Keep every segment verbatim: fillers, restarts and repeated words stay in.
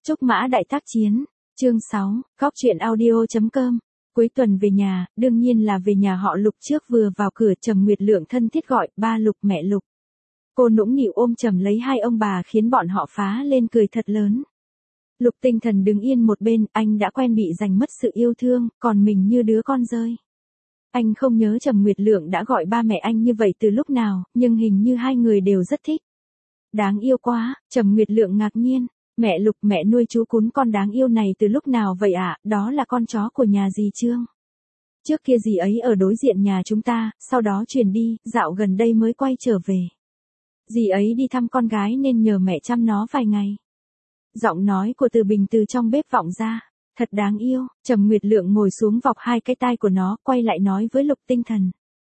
Trúc Mã Đại Tác Chiến, chương sáu, Góc truyện audio chấm com. Cuối tuần về nhà, đương nhiên là về nhà họ Lục trước. Vừa vào cửa, Trầm Nguyệt Lượng thân thiết gọi, ba Lục, mẹ Lục. Cô nũng nịu ôm chầm lấy hai ông bà khiến bọn họ phá lên cười thật lớn. Lục Tinh Thần đứng yên một bên, anh đã quen bị giành mất sự yêu thương, còn mình như đứa con rơi. Anh không nhớ Trầm Nguyệt Lượng đã gọi ba mẹ anh như vậy từ lúc nào, nhưng hình như hai người đều rất thích. Đáng yêu quá, Trầm Nguyệt Lượng ngạc nhiên. Mẹ Lục, mẹ nuôi chú cún con đáng yêu này từ lúc nào vậy ạ? À? Đó là con chó của nhà dì Trương. Trước kia dì ấy ở đối diện nhà chúng ta, sau đó chuyển đi, dạo gần đây mới quay trở về. Dì ấy đi thăm con gái nên nhờ mẹ chăm nó vài ngày. Giọng nói của Từ Bình từ trong bếp vọng ra. Thật đáng yêu. Trầm Nguyệt Lượng ngồi xuống vọc hai cái tai của nó, quay lại nói với Lục Tinh Thần.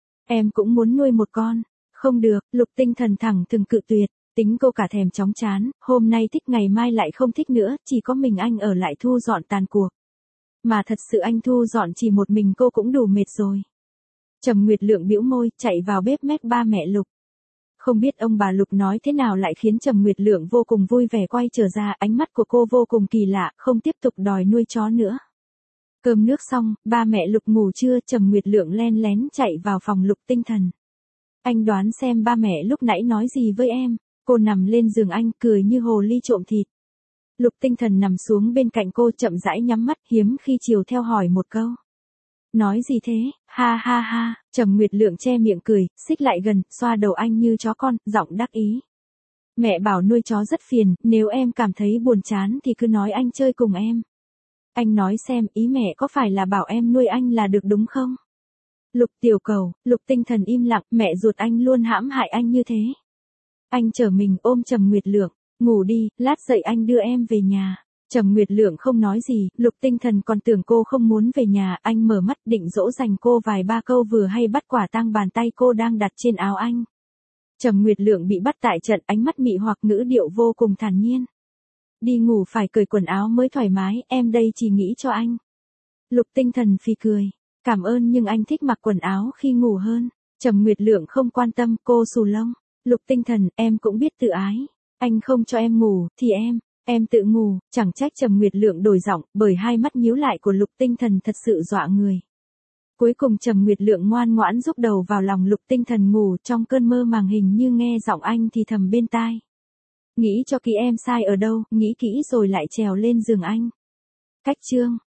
Em cũng muốn nuôi một con. Không được, Lục Tinh Thần thẳng thừng cự tuyệt. Tính cô cả thèm chóng chán, hôm nay thích ngày mai lại không thích nữa, chỉ có mình anh ở lại thu dọn tàn cuộc. Mà thật sự anh thu dọn chỉ một mình cô cũng đủ mệt rồi. Trầm Nguyệt Lượng bĩu môi, chạy vào bếp mét ba mẹ Lục. Không biết ông bà Lục nói thế nào lại khiến Trầm Nguyệt Lượng vô cùng vui vẻ quay trở ra, ánh mắt của cô vô cùng kỳ lạ, không tiếp tục đòi nuôi chó nữa. Cơm nước xong, ba mẹ Lục ngủ trưa, Trầm Nguyệt Lượng len lén chạy vào phòng Lục Tinh Thần. Anh đoán xem ba mẹ lúc nãy nói gì với em. Cô nằm lên giường anh, cười như hồ ly trộm thịt. Lục Tinh Thần nằm xuống bên cạnh cô, chậm rãi nhắm mắt, hiếm khi chiều theo hỏi một câu. Nói gì thế? Ha ha ha. Trầm Nguyệt Lượng che miệng cười, xích lại gần, xoa đầu anh như chó con, giọng đắc ý. Mẹ bảo nuôi chó rất phiền, nếu em cảm thấy buồn chán thì cứ nói anh chơi cùng em. Anh nói xem, ý mẹ có phải là bảo em nuôi anh là được đúng không? Lục tiểu cầu. Lục Tinh Thần im lặng, mẹ ruột anh luôn hãm hại anh như thế. Anh trở mình ôm Trầm Nguyệt Lượng, ngủ đi, lát dậy anh đưa em về nhà. Trầm Nguyệt Lượng không nói gì, Lục Tinh Thần còn tưởng cô không muốn về nhà, anh mở mắt định dỗ dành cô vài ba câu vừa hay bắt quả tang bàn tay cô đang đặt trên áo anh. Trầm Nguyệt Lượng bị bắt tại trận, ánh mắt mị hoặc, ngữ điệu vô cùng thản nhiên. Đi ngủ phải cởi quần áo mới thoải mái, em đây chỉ nghĩ cho anh. Lục Tinh Thần phì cười, cảm ơn nhưng anh thích mặc quần áo khi ngủ hơn. Trầm Nguyệt Lượng không quan tâm, cô xù lông. Lục Tinh Thần, em cũng biết tự ái. Anh không cho em ngủ, thì em, em tự ngủ, chẳng trách. Trầm Nguyệt Lượng đổi giọng, bởi hai mắt nhíu lại của Lục Tinh Thần thật sự dọa người. Cuối cùng Trầm Nguyệt Lượng ngoan ngoãn rúc đầu vào lòng Lục Tinh Thần ngủ, trong cơn mơ màng hình như nghe giọng anh thì thầm bên tai. Nghĩ cho kỹ em sai ở đâu, nghĩ kỹ rồi lại trèo lên giường anh. Cách chương.